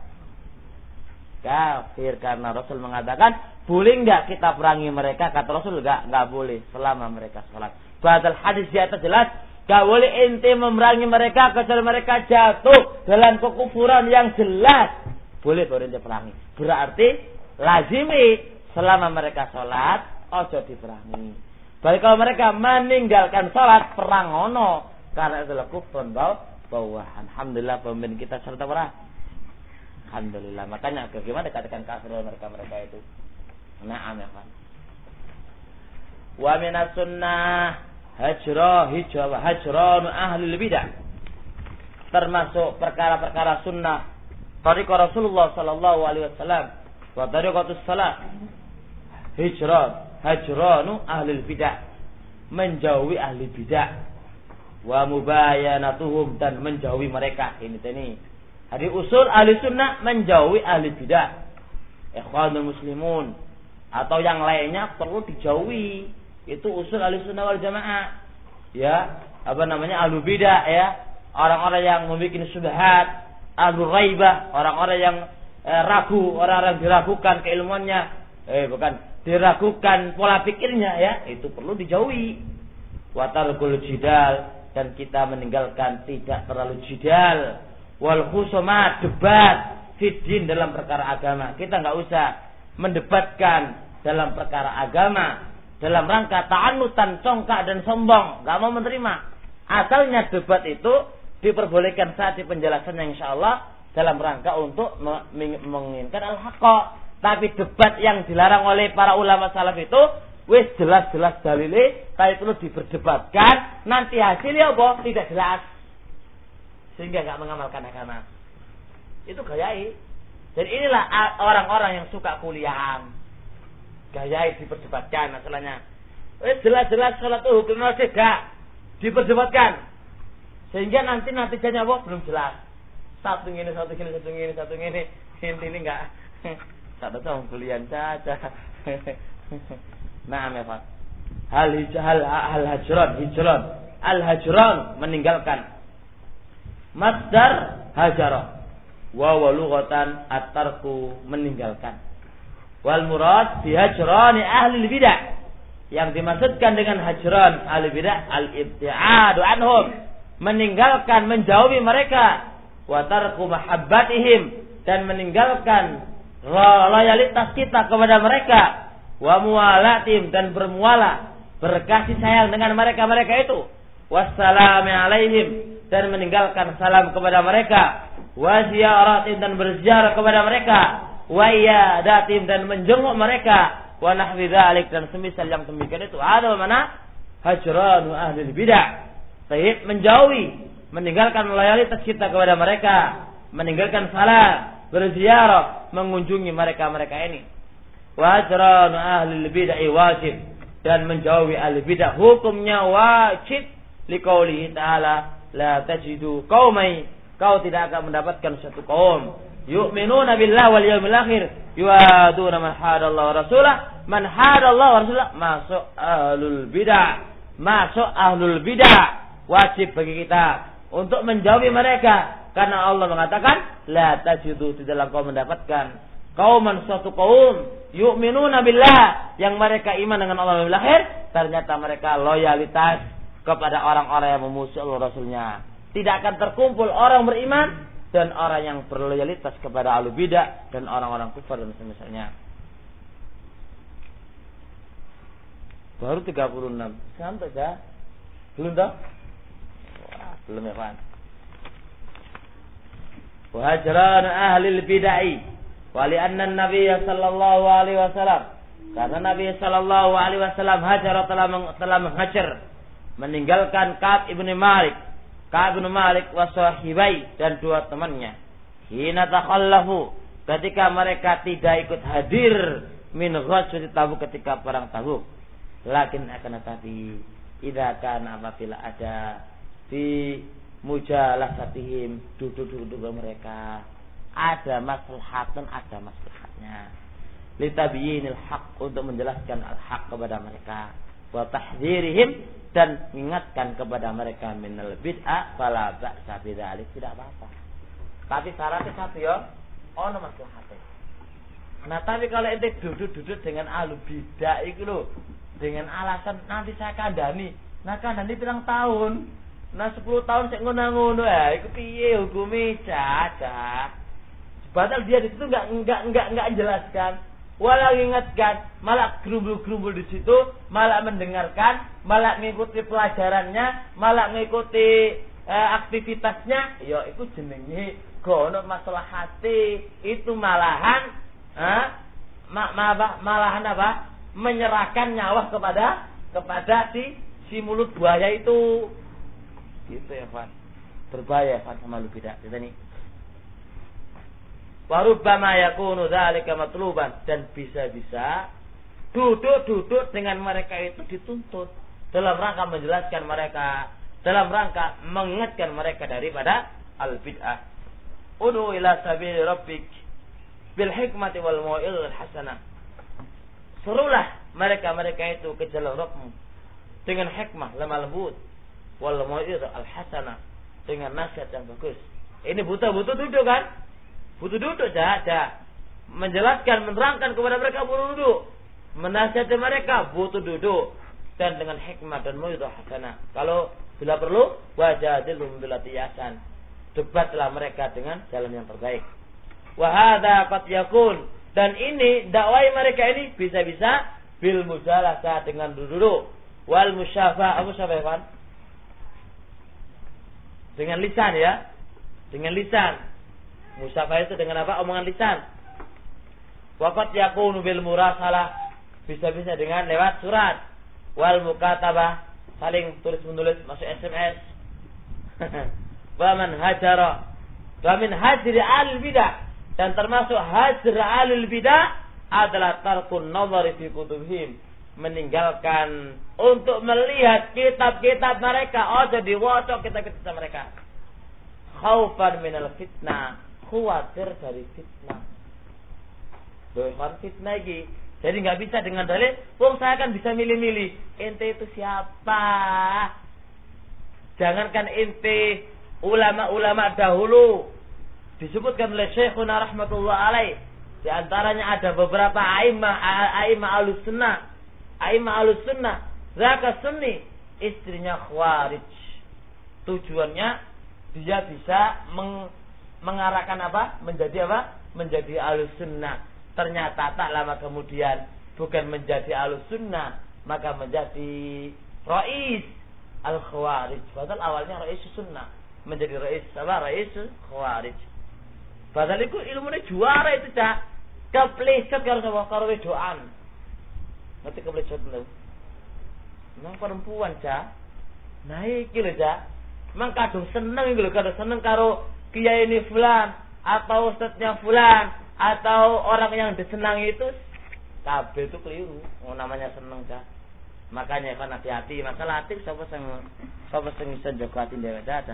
Kafir, karena Rasul mengatakan boleh enggak kita perangi mereka, kata Rasul enggak boleh selama mereka salat. Padahal hadis di atas jelas enggak boleh ente memerangi mereka kecuali mereka jatuh dalam kekufuran yang jelas, boleh baru ente perangi. Berarti lazimi selama mereka salat ojo diperangi. Baik kalau mereka meninggalkan salat, perang ono, karena itulah kufrun bawah. Alhamdulillah pemimpin kita serta perang. Alhamdulillah. Makanya bagaimana dikatakan kafir mereka itu. Na'am ya kan. Wa minas sunnah hajran ahli bidah. Termasuk perkara-perkara sunnah tariqah Rasulullah sallallahu alaihi wasallam wa tariqatus salat. Hajranu ahli bidah, menjauhi ahli bidah. Wa mubayanatuhum, dan menjauhi mereka. Ini hari usul ahli sunnah menjauhi ahli bidah, ikhwanul muslimun atau yang lainnya perlu dijauhi. Itu usul ahli sunnah wal jamaah. Ya, ahli bidah ya, orang-orang yang membuat syubhat, ahli raibah, orang-orang yang ragu, orang-orang diragukan keilmuannya, diragukan pola pikirnya ya, itu perlu dijauhi. Wa tarkul jidal, dan kita meninggalkan tidak terlalu jidal. Wal khusumat, debat fiddin, dalam perkara agama. Kita enggak usah mendebatkan dalam perkara agama dalam rangka ta'annutan, congkak dan sombong, enggak mau menerima. Asalnya debat itu diperbolehkan saat di penjelasannya insyaallah dalam rangka untuk menginginkan al-haqqa. Tapi debat yang dilarang oleh para ulama salaf itu wis jelas-jelas dalile, tapi perlu diperdebatkan, nanti hasilnya apa? Tidak jelas, sehingga enggak mengamalkan agama. Itu gayai. Dan inilah orang-orang yang suka kuliahan. Gayai diperdebatkan masalahnya. Jelas-jelas salat itu hukumnya tidak diperdebatkan. Sehingga nanti natijanya apa? Belum jelas. Satu ini. Ini enggak. Satu sama kuliahan saja. Nah, Pak. Hijran, meninggalkan. Masdar hajara, wa lughatan at-tarku, meninggalkan. Wal murad bi hajrani ahli bidah, yang dimaksudkan dengan hajran ahli bidah al-ibtiadu anhum, meninggalkan, menjauhi mereka. Wa tarku mahabbatihim, dan meninggalkan loyalitas kita kepada mereka. Wa muwalatim, dan bermualah, berkasih sayang dengan mereka itu. Wassalamu alaihim, dan meninggalkan salam kepada mereka, wa ziyaratin dan berziarah kepada mereka, wa iyadatin dan menjenguk mereka, wa nahwi dzalik dan semisal yang demikian itu ada mana hajranu ahli bidah. Sahih menjauhi, meninggalkan loyalitas kita kepada mereka, meninggalkan salam, berziarah, mengunjungi mereka-mereka ini. Wa hajranu ahli bidah wajib, dan menjauhi ahli bidah hukumnya wajib liqaulihi ta'ala la tajidu qaumai, kau tidak akan mendapatkan satu kaum yu'minuna billahi wal yawmil akhir yuaduna man hadallahu wa rasulah, man hadallahu wa rasulah masuk ahlul bidah, masuk ahlul bidah. Wajib bagi kita untuk menjauhi mereka, karena Allah mengatakan la tajidu, tidaklah kau mendapatkan kauman suatu kaum yu'minuna billah, yang mereka iman dengan Allah wal akhir, ternyata mereka loyalitas kepada orang-orang yang memusuhi Allah Rasulnya. Tidak akan terkumpul orang beriman dan orang yang berloyalitas kepada ahlu bidah dan orang-orang kufar dan semisalnya. Baru 36 sampai dah. Belum dah? Wah, belum ya Pak. Wa hajran ahli bid'ah wa li anna an-nabiy sallallahu alaihi wasallam, karena Nabi sallallahu alaihi wasallam hajar telah menghajar, meninggalkan Ka'ab ibn Malik wa sahibai dan dua temannya. Hina takhallafu, ketika mereka tidak ikut hadir min ghazwati Tabuk, ketika perang Tabuk. Lakin akan tetapi idza kana apabila ada fi mujalasatihim, duduk-duduk mereka ada maslahatun, ada maslahatnya, litabyinil haq, untuk menjelaskan al-haq kepada mereka, wa tahdhirihim, dan mengingatkan kepada mereka minal bid'ah, fala ba'sa bidzalik, tidak apa-apa. Tapi syaratnya satu ya, ono maslahatnya. Nah, tapi kalau ente duduk-duduk dengan ahlu bid'ah itu loh, dengan alasan nanti saya kandani. Nah, kandani pirang tahun? Nah, 10 tahun saya ngono-ngono ya, iku piye hukume caca. Padahal dia di situ enggak jelaskan, walau ingatkan, malah gerumbul-gerumbul di situ, malah mendengarkan, malah mengikuti pelajarannya, malah mengikuti aktivitasnya. Ya, itu jenenge gono masalah hati. Itu malahan malahan apa? Menyerahkan nyawa kepada si mulut buaya itu. Gitu ya, Pak. Berbahaya Pak sama lu bidah. Kita nih. Warubbama yakunu dzalika matluban, dan bisa-bisa duduk dengan mereka itu dituntut dalam rangka menjelaskan mereka, dalam rangka mengingatkan mereka daripada al-bid'ah. Udu ila sabili rabbik bil hikmati wal mau'izatil hasanah. Serulah mereka itu ke jalan Rabbmu dengan hikmah lemah lembut, wal mau'izatil hasanah, dengan nasihat yang bagus. Ini butuh duduk kan? Butuh duduk saja. Menjelaskan, menerangkan kepada mereka butuh duduk. Menasihati mereka butuh duduk. Dan dengan hikmah dan mau'izah hasanah. Kalau bila perlu, wajadilhum billati ahsan. Debatlah mereka dengan jalan yang terbaik. Wa hadza qad yakun, dan ini dakwah mereka ini bisa-bisa bil mujalasah, dengan duduk. Wal musyafah, musyafah dengan lisan ya. Dengan lisan. Musyafah itu dengan apa? Omongan lisan. Waqat yakunu bil murasalah, bisa-bisa dengan lewat surat. Wal mukatabah, saling tulis-menulis, masuk SMS. Wa man hajara, wa min hajri al bidah, dan termasuk hajr al bidah adalah tarkun nazari fi kutubihim, meninggalkan untuk melihat kitab-kitab mereka. Oh, jadi wacok kitab-kitab mereka. Khaufan minal fitnah, khawatir dari fitnah. Bukan fitnah lagi. Jadi nggak bisa dengan dalil, saya kan bisa milih-milih. Ente itu siapa? Jangankan ente, ulama-ulama dahulu disebutkan oleh Syekhuna rahmatullah alaih. Di antaranya ada beberapa a'immah ahlus sunnah. A'immah ahlus sunnah, zaka sunni, istrinya khawarij. Tujuannya dia bisa mengarahkan apa? Menjadi apa? Menjadi ahlus sunnah. Ternyata tak lama kemudian bukan menjadi ahlus sunnah, maka menjadi rais al-khawarij. Padahal awalnya rais sunnah. menjadi rais khawarij. Padahal itu ilmunya juara itu cak. Kepleset karo sapa karo wedoan. Ngerti kepleset lho. Nang perempuan cak. Nah iki lho cak. Mang kadung seneng iki lho, kadung seneng karo kiai ini fulan atau ustadznya fulan atau orang yang disenangi itu kabeh itu keliru. Oh namanya seneng cak. Makanya kan hati-hati masalah hati sapa sing bisa jaga hati dhewe ada.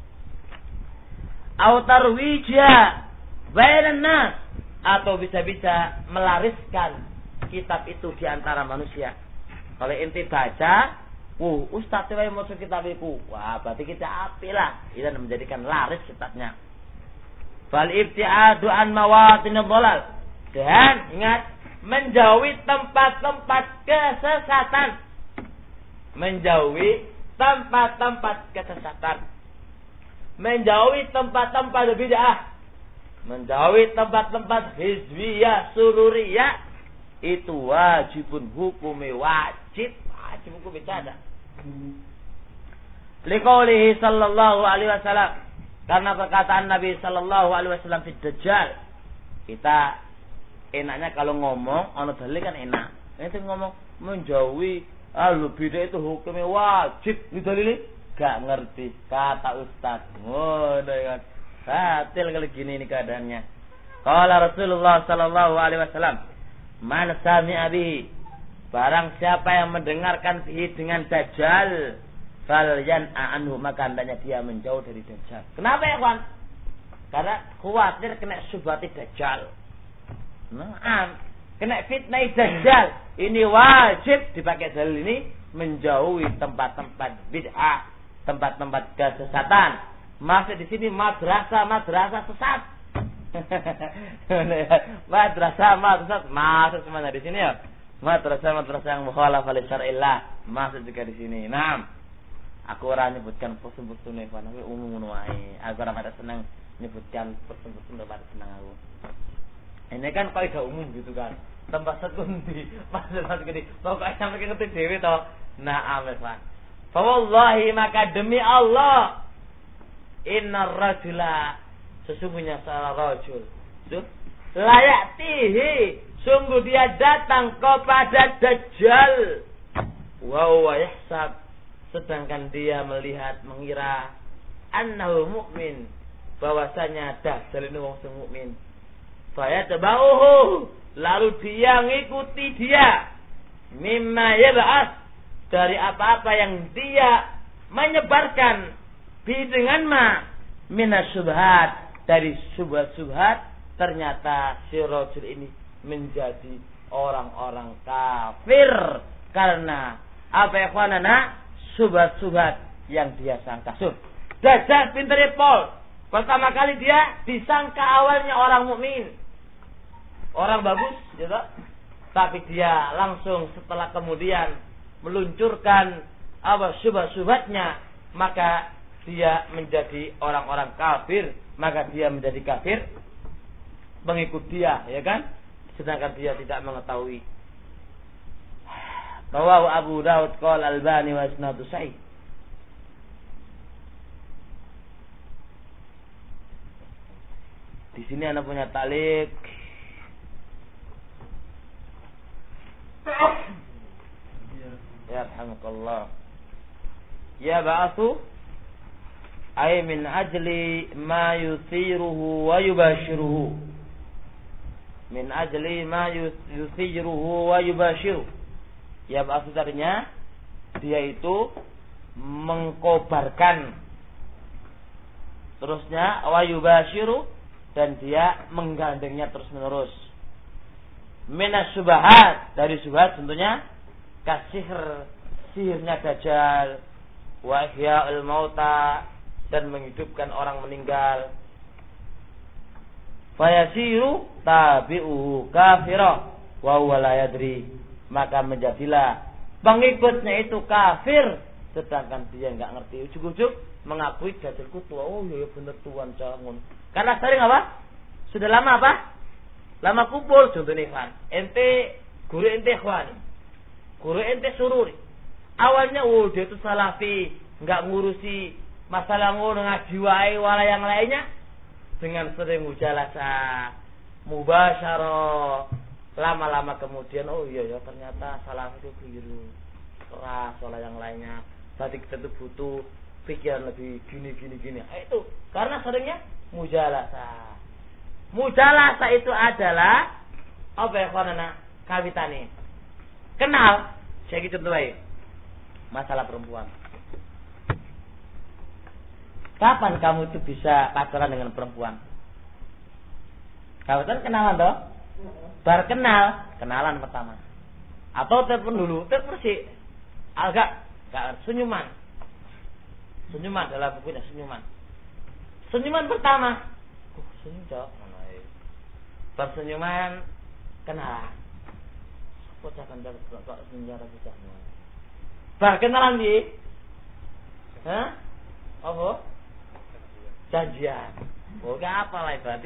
Autarwija bainan nas atau bisa melariskan kitab itu di antara manusia. Kalau ente baca, ustaz wae maca kitab iku. Wah, berarti kita apilah. Itu menjadikan laris kitabnya. Fal ibtiadu an mawatinid dhalal. Dan ingat, menjauhi tempat-tempat kesesatan. Menjauhi tempat-tempat kesesatan. Menjauhi tempat-tempat bid'ah. Menjauhi tempat-tempat hizbiyah, sururiyah, itu wajibun hukumi wajib hukum itu ada. Liqaulihi sallallahu alaihi wasallam, karena perkataan Nabi sallallahu alaihi wasallam fi Dajjal. Kita enaknya kalau ngomong ana dalil kan enak. Ente ngomong menjauhi bid'ah itu hukumnya wajib, ini dalilnya gak ngerti kata ustaz. Ngono kan. Batil kalau gini ini keadaannya. Qala Rasulullah sallallahu alaihi wasallam, "Man sami'a bihi," barang siapa yang mendengarkan bihi dengan Dajjal, falyan'a anhu, maka hendaknya dia menjauh dari Dajjal. Kenapa ya, kawan? Karena khawatir kena syubhat Dajjal. Nah, kena fitnah Dajjal. Ini wajib dipakai dalil ini menjauhi tempat-tempat bid'ah, tempat-tempat kesesatan. Masuk di sini madrasah sesat. madrasah masuk semua di sini ya. Madrasah yang mukhalafah li syar'illah masuk juga di sini. Naam. Aku ora nyebutkan person-persone kan, tapi umum wae. Aku ora pada senang nyebutkan person-person pada senang aku. Ini kan kaidah umum gitu kan. Tempat sekundi, masuk gede. Pokoknya sampai ngerti dhewe to. Naam, Pak. Fa wallahi, maka demi Allah, innar rajula, sesungguhnya seorang rajul layatihi, sungguh dia datang kepada Dajjal, wa huwa yahsab, sedangkan dia mengira annahu mu'min, bahwasanya Dajjal ini wong sing mukmin. Fayatba'uhu, lalu dia ngikuti dia, mimma yab'ats, dari apa-apa yang dia menyebarkan, dengan minas syubhat, dari syubhat-syubhat, ternyata si rajul ini menjadi orang-orang kafir karena apa ya kawanana, syubhat-syubhat yang dia sangka. Dajjal pintere pol. Pertama kali dia disangka awalnya orang mukmin, orang bagus, gitu. Tapi dia langsung setelah kemudian meluncurkan apa syubhat-syubhatnya, maka dia menjadi orang-orang kafir, maka dia menjadi kafir mengikut dia, ya kan? Sedangkan dia tidak mengetahui. Rawahu Abu Daud qala Albani wa isnadu sahih. Di sini Anda punya talik. Ya rahmatullah. Ya ba'athu ay min ajli ma yuthiruhu wa yubashiruhu. Min ajli ma yuthiruhu wa yubashiruhu. Ya maksudnya dia itu mengkobarkan, terusnya wa yubashiru, dan dia menggandengnya terus menerus. Minas syubhat, dari syubhat tentunya kasihir, sihirnya Dajjal, wa ihya'ul mauta, dan menghidupkan orang meninggal. Fayasiru tabi'uhu kafira wa huwa la yadri, maka menjadilah pengikutnya itu kafir sedangkan dia enggak ngerti. Ujug-ujug mengakui Dajjal ku tua. Oh iya bener tuan jangan. Karena sering apa? Sudah lama apa? Lama kumpul contohnya ikhwan. Ente guru ente ikhwan. Guru ente sururi. Awalnya dia itu salafi, enggak ngurusi masalah ngono ngaji wae wala yang lainnya dengan sering mujalasah mubasyarah, lama-lama kemudian oh iya ya ternyata salah itu keliru keras wala yang lainnya. Tadi kita tuh butuh pikiran lebih gini. Itu karena seringnya mujalasah. Mujalasah itu adalah apa ya karena kawitane. Kenal, saya gitu contohnya. Masalah perempuan. Kapan kamu itu bisa pacaran dengan perempuan? Kamu kan kenalan toh? Baru kenalan pertama. Atau telepon dulu, telepon sih. Agak senyuman dalam bukunya senyuman pertama senyum cok persenyuman kenalan pocakan dari sejarah bisa kenalan di apa janjian apa lah berarti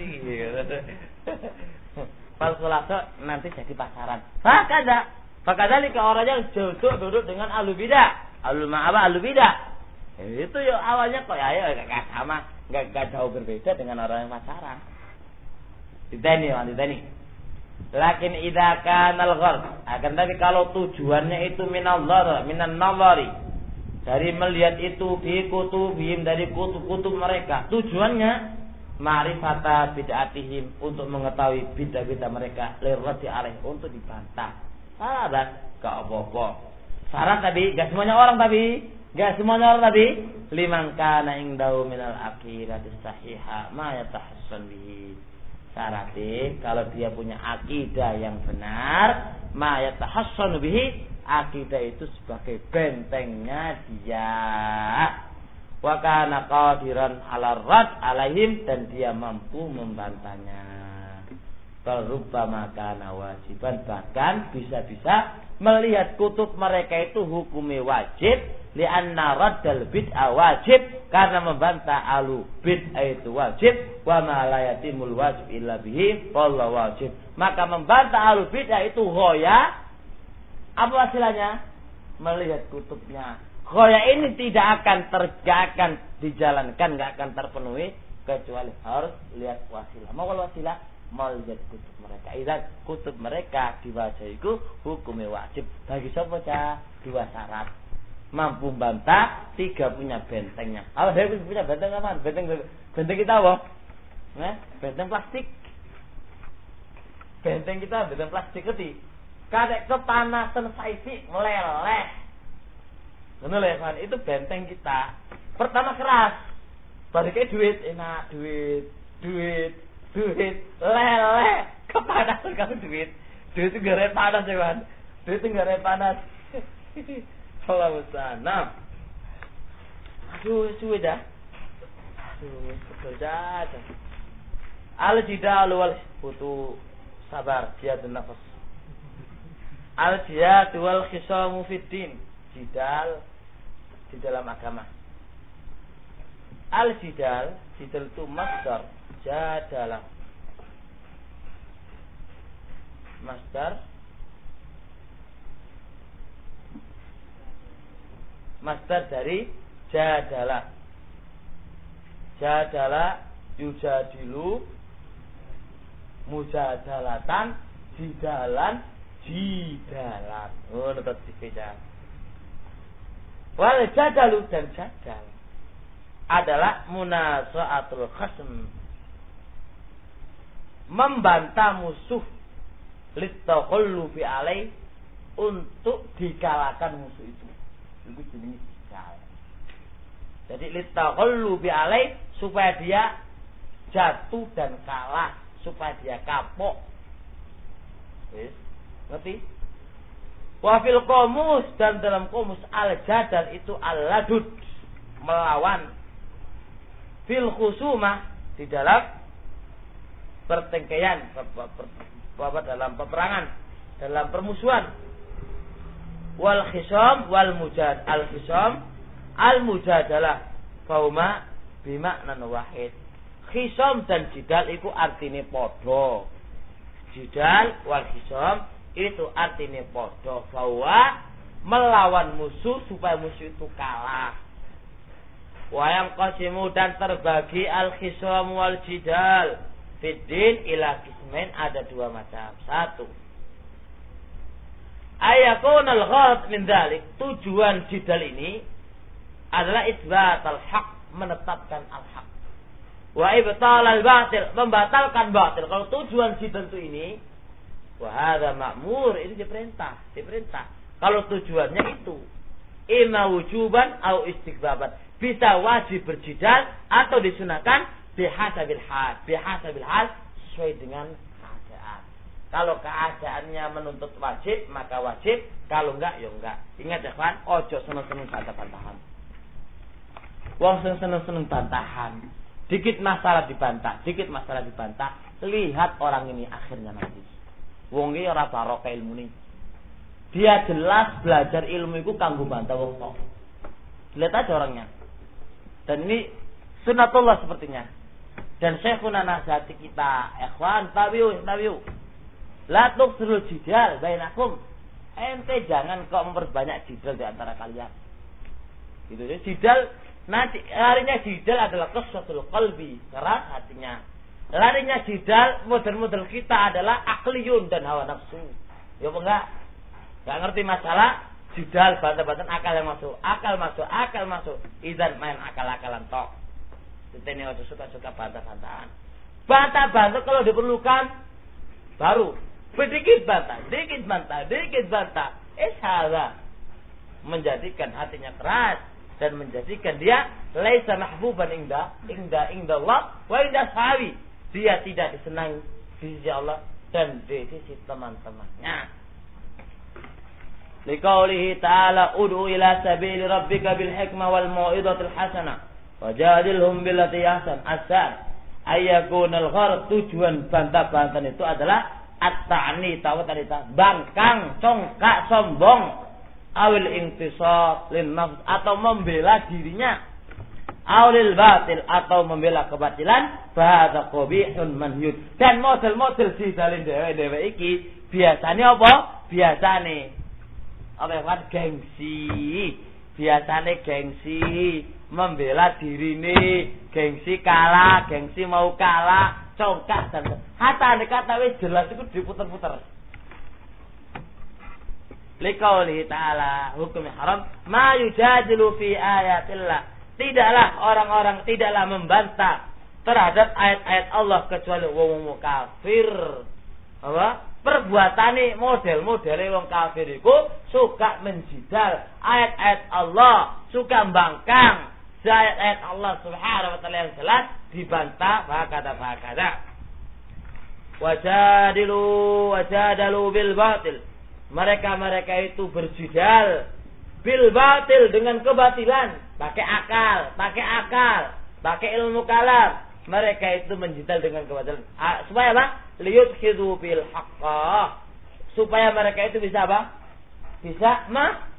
palsulasa nanti jadi pasaran Fakadali ke orang yang duduk dengan ahlu bidah. Ahlu bidah. Itu ya awalnya kok ya enggak sama, enggak jauh berbeda dengan orang yang pacaran. Diteni. Lakin idza kana al-gharq, akan tapi kalau tujuannya itu minan nazari. Dari melihat itu fi kutubihim dari kutub mereka. Tujuannya ma'rifata bid'atihim untuk mengetahui bid'ah mereka, lirati alaih untuk dibantah. Salah, gak apa-apa. Syarat tadi, gak semuanya orang tapi liman kana indahu minal aqidati sahihah ma yatahassan bihi. Syaratnya kalau dia punya akidah yang benar, ma yatahassan bihi, akidah itu sebagai bentengnya dia. Wa kana qadiran 'ala rad 'alaihim dan dia mampu membantahnya. Rubbama kana wajiban, bahkan bisa-bisa melihat kutub mereka itu hukumnya wajib, li'anna raddal bid'ah wajib, karena membantah alu bid'ah itu wajib, wa ma la yatimul wajib illa bihi wallahu wajib. Maka membantah alu bid'ah itu ghoya. Apa hasilnya? Melihat kutubnya. Ghoya ini tidak akan dijalankan, enggak akan terpenuhi kecuali harus lihat wasilah. Mau wasilah melihat kutub mereka. Iza kutub mereka dibaca itu hukumnya wajib. Bagi siapa cah? 2 syarat. Mampu bantah, 3 punya bentengnya. Apa dia punya benteng apa? Benteng kita apa? Benteng plastik. Benteng kita benteng plastik keti. Kadek kepanasan saisi meleleh. Benar ya kan? Itu benteng kita. Pertama keras. Baru kayak duit enak, duit lele kepanasan kamu duit itu gara panas ya kan, duit itu gara panas. Kalau sana suwe dah kerja al jidal wal butuh sabar jihadun nafas al jihad wal khisamu fiddin, jidal di dalam agama. Al jidal itu masdar jadalah, masdar dari jadalah yujadilu mujadalatan jidalan oh tetap dibeda. Wal jadalu dan jadal adalah munasa'atul khasm, membantah musuh, litaqallubi alai, untuk dikalahkan musuh itu jenis jidal. Jadi litaqallubi alai, supaya dia jatuh dan kalah, supaya dia kapok. Ngerti? Wa fil qomus, dan dalam qomus al jadal itu al ladud, melawan. Fil khusumah, di dalam pertengkaian, dalam peperangan, dalam permusuhan. Wal khisam wal mujad, al khisam al mujadalah fauma bimakna wahid. Khisam dan jidal itu artinya podo. Jidal wal khisam itu artinya podo, bahwa melawan musuh supaya musuh itu kalah. Wa yanqasimu dan terbagi al-khisam wal jidal fid din ila qismain, ada dua macam. Satu, ayakun al-gharad min dzalik, tujuan jidal ini adalah isbat al-haq, menetapkan al-haq. Wa ibtal al-batil, membatalkan batil. Kalau tujuan jidal itu ini, wa hadza ma'mur, ini diperintah. Kalau tujuannya itu imma wujuban atau istighbaban, bisa wajib berjidal atau disunahkan bihasabil hal, sesuai dengan keadaan. Kalau keadaannya menuntut wajib, maka wajib. Kalau enggak, ya enggak. Ingat ya kawan, ojo seneng-seneng bantah-bantahan. Wong seneng-seneng bantahan. Dikit masalah dibantah. Lihat orang ini akhirnya nanti. Wong iki ora barokah ilmune. Dia jelas belajar ilmu itu kanggo bantah wong tok. Lihat aja orangnya. Dan ini sunatullah sepertinya. Dan syekhuna nasihati kita, ikhwan, tabiu. La tuksirul jidal bainakum. Ente jangan kok memperbanyak jidal di antara kalian. Gitu ya. Jidal nanti larinya jidal adalah qassatul qalbi, keras hatinya. Larinya jidal model-model kita adalah akliyun dan hawa nafsu. Ya apa enggak? Enggak ngerti masalah, jidal bantah-bantahan, akal masuk. Izan main akal-akalan tok. Kita ini harus suka-suka bantah-bantahan. Bantah-bantah kalau diperlukan baru. Sedikit bantah. Salah. Menjadikan hatinya keras dan menjadikan dia laisa mahbuban inda Allah wa inda sahabi. Dia tidak disenangi di sisi Allah dan di sisi teman-temannya. Liqaulihi ta'ala ud'u ila sabili rabbika bil hikmah wal mau'izatil hasanah wajadilhum billati ahsan. Ayakunal gharad, tujuan bantah-bantahan itu adalah at-ta'ni, bangkang, congkak, sombong, awil intisar lin nafs, atau membela dirinya, awil batil, atau membela kebatilan, bahasa qabihun manhyud. Dan model-model di dalam dewe iki biasanya apa? Biasane gengsi, membela dirine, gengsi kalah, gengsi mau kalah, congkak dan kata wis jelas itu diputer-puter. Liqaulihi ta'ala, hukum haram ma yujadilu fi ayatillah. Tidaklah membantah terhadap ayat-ayat Allah kecuali wong kafir. Apa? Perbuatane model-modele wong kafir iku suka menjidal ayat-ayat Allah, suka bangkang ayat-ayat Allah Subhanahu wa taala yang jelas dibantah kata-kata. Wajadalu bil batil. Mereka itu berjidal bil batil, dengan kebatilan, pakai ilmu kalam. Mereka itu menjidal dengan kebatilan. Supaya apa? Liyudkhidu bil haqqah. Supaya mereka itu bisa apa? Bisa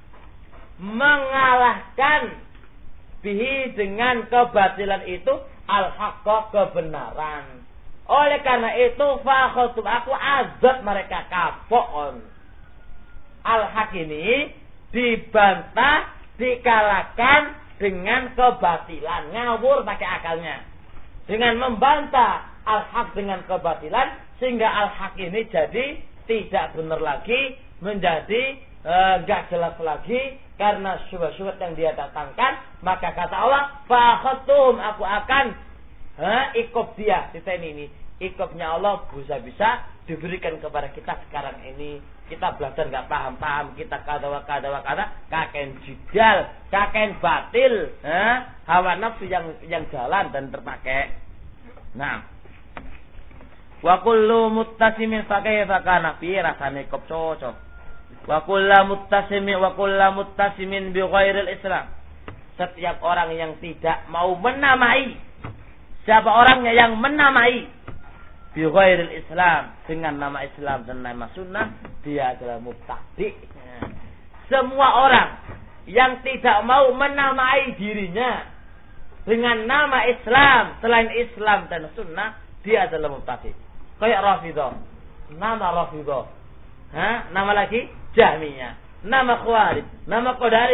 mengalahkan bihi, dengan kebatilan itu, al-haqqah, kebenaran. Oleh karena itu fakhutum, aku azab mereka kapok. Al-haq ini dibantah, dikalahkan dengan kebatilan, ngawur pakai akalnya. Dengan membantah al-haq dengan kebatilan, sehingga al-haq ini jadi tidak benar lagi, menjadi enggak jelas lagi karena syubhat-syubhat yang dia datangkan. Maka kata Allah, fakhutum, aku akan ikop dia. Ini ikopnya Allah bisa diberikan kepada kita sekarang ini. Kita belajar nggak paham, kita kada, kakek jidal, kakek batil, hawa nafsu yang jalan dan terpakai. Nah, wa kullu muttasimin fakaifa kana fi rasane kop cocok. Wa kullu muttasimin bi ghairil Islam. Setiap orang yang tidak mau menamai, siapa orangnya yang menamai bi ghairil Islam, dengan nama Islam dan nama sunnah, dia adalah mubtadi'. Semua orang yang tidak mau menamai dirinya dengan nama Islam selain Islam dan sunnah, dia adalah mubtadi'. Kayak Rafidah, nama Rafidah, nama lagi Jahmiyah, nama Khawarij, nama Qadariyah,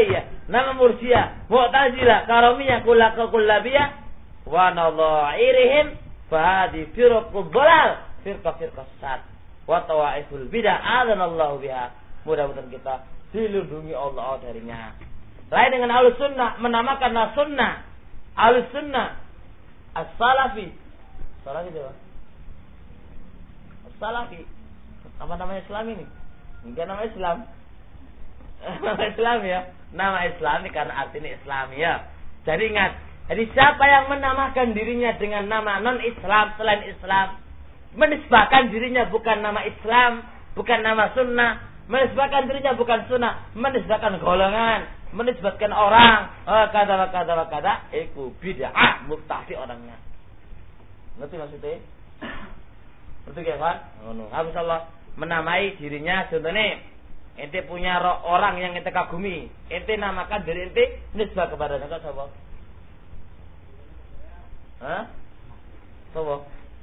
nama Murji'ah, Mu'tazilah, Karamiyah, Kullabiyah, wa nadha'irihim fa hadi firqud dhalal, firqah sesat, wa tawaiful bid'ah, adzanallahu biha. Mudah-mudahan kita dilindungi Allah darinya. Lain dengan Ahlus Sunnah menamakan sunnah, Ahlus Sunnah As-Salafi. Salafi itu apa? As-Salafi. Apa namanya Islam ini? Enggak nama Islam. Nama Islam ya. Nama Islami karena artinya Islami ya. Jadi ingat, jadi siapa yang menamakan dirinya dengan nama non-Islam selain Islam, menisbahkan dirinya bukan nama Islam, bukan nama sunnah, menisbahkan dirinya bukan sunnah, menisbahkan golongan, menisbahkan orang, kata, itu bid'ah, mubtadi orangnya. Ngerti maksudnya? Ngerti ya kan? Habis Allah menamai dirinya, contohnya ente punya orang yang ente kagumi, ente namakan diri ente nisbah kepada mereka siapa? Hah? Siapa?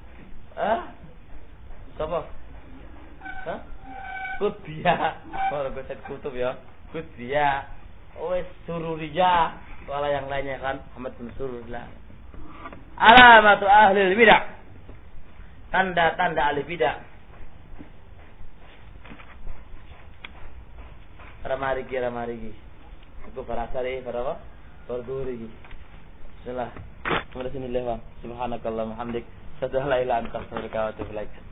Siapa? Hah? Kutbiyah. Kalau gue set kutub ya, Kutbiyah. Sururiyah. Kalau yang lainnya kan Ahmad bin Sururlah. Alamatu ahli bidah. Tanda-tanda ahli bidah. Ramarigi. Aku parasari berapa? Berduri. Bismillah. Kemudian sini lewat. Subhanakallahumma hamdik. Asyhadu an la ilaha illa anta astaghfiruka wa atubu ilaik.